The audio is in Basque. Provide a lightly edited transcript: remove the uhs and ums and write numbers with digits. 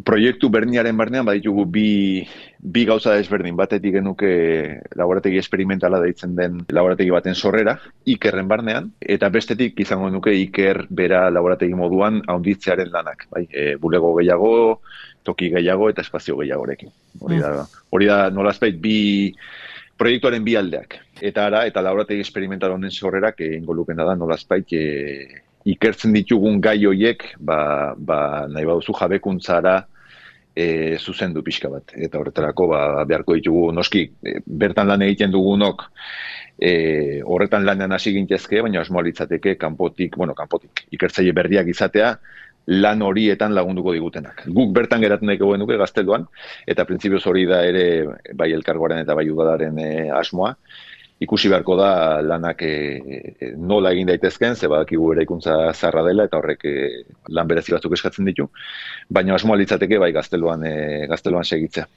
proiektu berniaren barnean baditugu bi gauza desberdin. Batetik genuke laborategi esperimentala deitzen den laborategi baten sorrera, Ikerren barnean, eta bestetik izango nuke Iker bera laborategi moduan handitzearen lanak. Bai? Bulego gehiago, toki gehiago eta espazio gehiagorekin. Hori da nolazbait proiektuaren bi aldeak. Eta laborategi esperimental honen sorrerak egingo lukena da nolazbait ikertzen ditugun gai hoiek nahi baduzu jabekuntzara zuzendu pixka bat. Eta horretarako beharko ditugu noski bertan lan egiten dugunok horretan lanean hasi gintezke, baina asmoa litzateke kanpotik ikertzaile berriak izatea lan horietan lagunduko digutenak. Guk bertan geratu nahiko genuke Gazteluan, eta printzipioz hori da ere bai elkargoaren eta bai udalaren asmoa. Ikusi beharko da lanak nola egin daitezken, ze badakigu eraikuntza zaharra dela eta horrek lan berezi batzuk eskatzen ditu, baina asmoa litzateke bai Gazteluan segitzea.